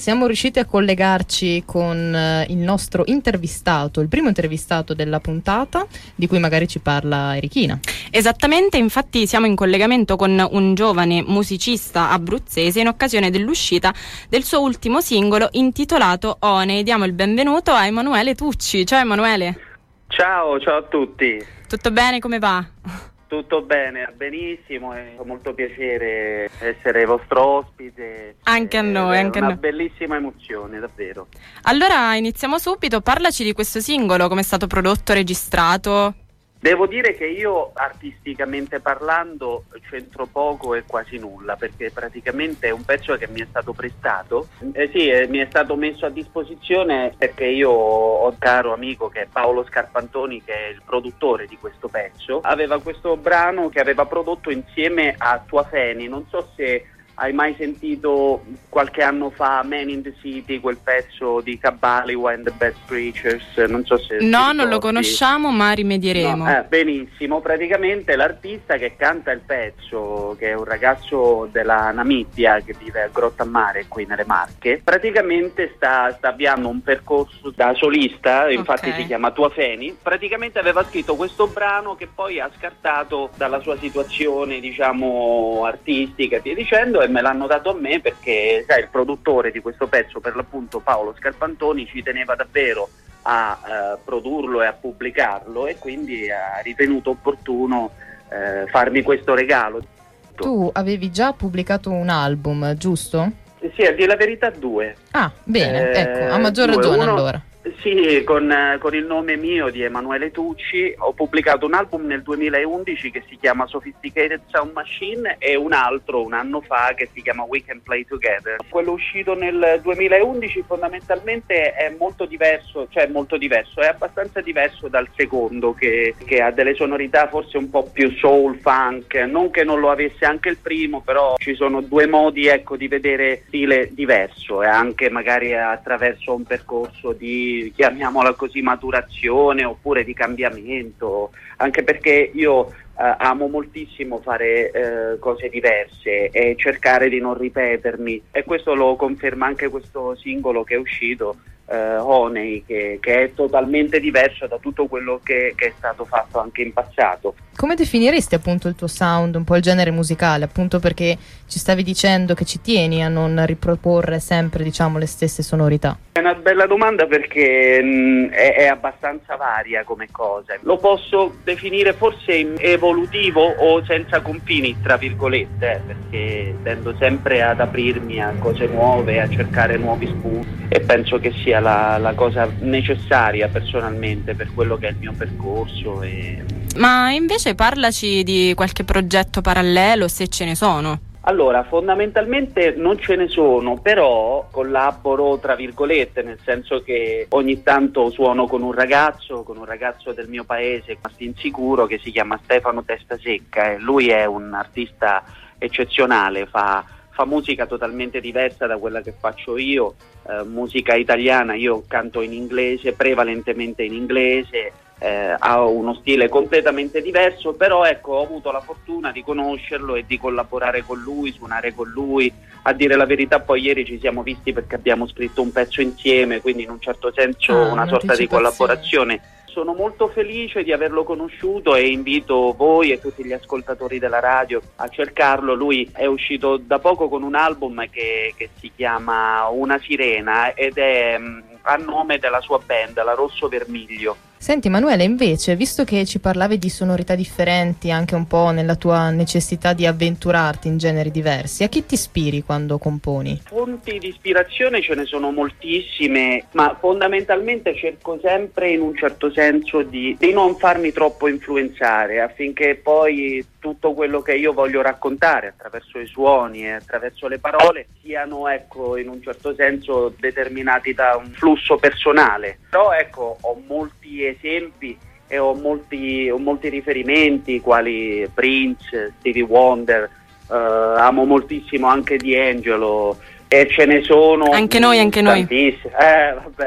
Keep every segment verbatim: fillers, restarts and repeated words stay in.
siamo riusciti a collegarci con eh, il nostro intervistato, il primo intervistato della puntata, di cui magari ci parla Erichina. Esattamente, infatti siamo in collegamento con un giovane musicista abruzzese in occasione dell'uscita del suo ultimo singolo intitolato One. Diamo il benvenuto a Emanuele Tucci. Ciao Emanuele. Ciao, ciao a tutti. Tutto bene, come va? Tutto bene, benissimo, è molto piacere essere vostro ospite. Anche a noi, è anche a una noi. bellissima emozione, davvero. Allora iniziamo subito, parlaci di questo singolo, come è stato prodotto, registrato. Devo dire che io, artisticamente parlando, c'entro poco e quasi nulla, perché praticamente è un pezzo che mi è stato prestato. Eh sì, eh, mi è stato messo a disposizione perché io ho un caro amico che è Paolo Scarpantoni, che è il produttore di questo pezzo. Aveva questo brano che aveva prodotto insieme a Tua Feni, non so se hai mai sentito qualche anno fa Man in the City, quel pezzo di Kabaliwa and the Bad Preachers? Non so se No, non lo conosciamo, ma rimedieremo. No, eh, benissimo, praticamente l'artista che canta il pezzo, che è un ragazzo della Namibia che vive a Grottammare qui nelle Marche, praticamente sta, sta avviando un percorso da solista, infatti Okay. si chiama Tua Feni. Praticamente aveva scritto questo brano che poi ha scartato dalla sua situazione, diciamo, artistica e via dicendo, e me l'hanno dato a me perché, sai, il produttore di questo pezzo, per l'appunto Paolo Scarpantoni, ci teneva davvero a eh, produrlo e a pubblicarlo, e quindi ha ritenuto opportuno eh, farmi questo regalo. Tu avevi già pubblicato un album, giusto? Eh, Sì, a dire la verità, due. Ah, bene, Eh, ecco, a maggior due. ragione Uno- allora. Sì, con, eh, con il nome mio di Emanuele Tucci ho pubblicato un album nel duemilaundici che si chiama Sophisticated Sound Machine, e un altro un anno fa che si chiama We Can Play Together. Quello uscito nel duemilaundici fondamentalmente è molto diverso, cioè molto diverso, è abbastanza diverso dal secondo, che, che ha delle sonorità forse un po' più soul, funk, non che non lo avesse anche il primo, però ci sono due modi, ecco, di vedere stile diverso, e anche magari attraverso un percorso di, chiamiamola così, maturazione oppure di cambiamento, anche perché io eh, amo moltissimo fare eh, cose diverse e cercare di non ripetermi, e questo lo conferma anche questo singolo che è uscito, eh, Honey, che, che è totalmente diverso da tutto quello che, che è stato fatto anche in passato. Come definiresti appunto il tuo sound, un po' il genere musicale, appunto perché ci stavi dicendo che ci tieni a non riproporre sempre, diciamo, le stesse sonorità? È una bella domanda perché mh, è, è abbastanza varia come cosa. Lo posso definire forse evolutivo o senza confini, tra virgolette, eh, perché tendo sempre ad aprirmi a cose nuove, a cercare nuovi spunti, e penso che sia la, la cosa necessaria personalmente per quello che è il mio percorso. E... Ma invece parlaci di qualche progetto parallelo, se ce ne sono. Allora, fondamentalmente non ce ne sono, però collaboro tra virgolette, nel senso che ogni tanto suono con un ragazzo, con un ragazzo del mio paese, insicuro, che si chiama Stefano Testasecca, e lui è un artista eccezionale, fa, fa musica totalmente diversa da quella che faccio io, eh, musica italiana. Io canto in inglese, prevalentemente in inglese. Eh, ha uno stile completamente diverso, però ecco, ho avuto la fortuna di conoscerlo e di collaborare con lui, suonare con lui. A dire la verità, poi ieri ci siamo visti perché abbiamo scritto un pezzo insieme, quindi in un certo senso Ah, una sorta di un'anticipazione. collaborazione. Sono molto felice di averlo conosciuto e invito voi e tutti gli ascoltatori della radio a cercarlo. Lui è uscito da poco con un album che, che si chiama Una Sirena, ed è mh, a nome della sua band, la Rosso Vermiglio. Senti Emanuele, invece, visto che ci parlavi di sonorità differenti, anche un po' nella tua necessità di avventurarti in generi diversi, a chi ti ispiri quando componi? Fonti di ispirazione ce ne sono moltissime, ma fondamentalmente cerco sempre in un certo senso di, di non farmi troppo influenzare, affinché poi tutto quello che io voglio raccontare attraverso i suoni e attraverso le parole siano, ecco, in un certo senso determinati da un flusso personale. Però ecco, ho molti esempi e ho molti, ho molti riferimenti, quali Prince, Stevie Wonder, eh, amo moltissimo anche D'Angelo, e ce ne sono anche noi, anche noi. tantissimi. Eh, vabbè.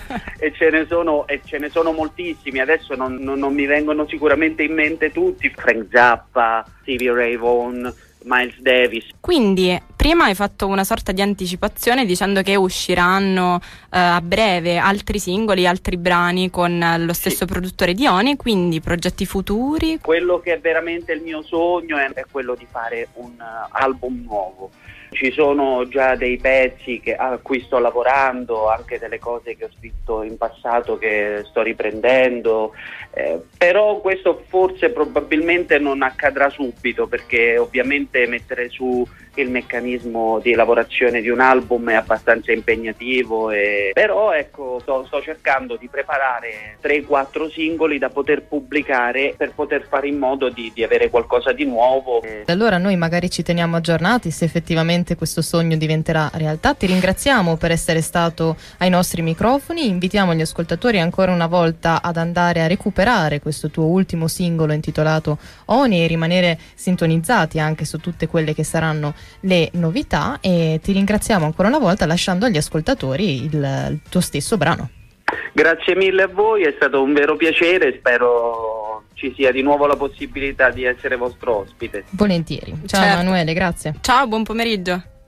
e ce ne sono e ce ne sono moltissimi. Adesso non, non, non mi vengono sicuramente in mente tutti. Frank Zappa, Stevie Ray Vaughan, Miles Davis. Quindi prima hai fatto una sorta di anticipazione dicendo che usciranno eh, a breve altri singoli, altri brani con lo stesso sì. produttore di Oni, quindi progetti futuri. Quello che è veramente il mio sogno è, è quello di fare un uh, album nuovo. Ci sono già dei pezzi che, a cui sto lavorando, anche delle cose che ho scritto in passato che sto riprendendo, eh, però questo forse probabilmente non accadrà subito, perché ovviamente mettere su il meccanismo di lavorazione di un album è abbastanza impegnativo, e... però ecco sto, sto cercando di preparare tre quattro singoli da poter pubblicare per poter fare in modo di, di avere qualcosa di nuovo. Allora noi magari ci teniamo aggiornati se effettivamente questo sogno diventerà realtà. Ti ringraziamo per essere stato ai nostri microfoni, invitiamo gli ascoltatori ancora una volta ad andare a recuperare questo tuo ultimo singolo intitolato Oni e rimanere sintonizzati anche su tutte quelle che saranno le novità, e ti ringraziamo ancora una volta lasciando agli ascoltatori il, il tuo stesso brano. Grazie mille a voi, è stato un vero piacere, spero ci sia di nuovo la possibilità di essere vostro ospite. Volentieri. Ciao certo. Emanuele, grazie. Ciao, buon pomeriggio.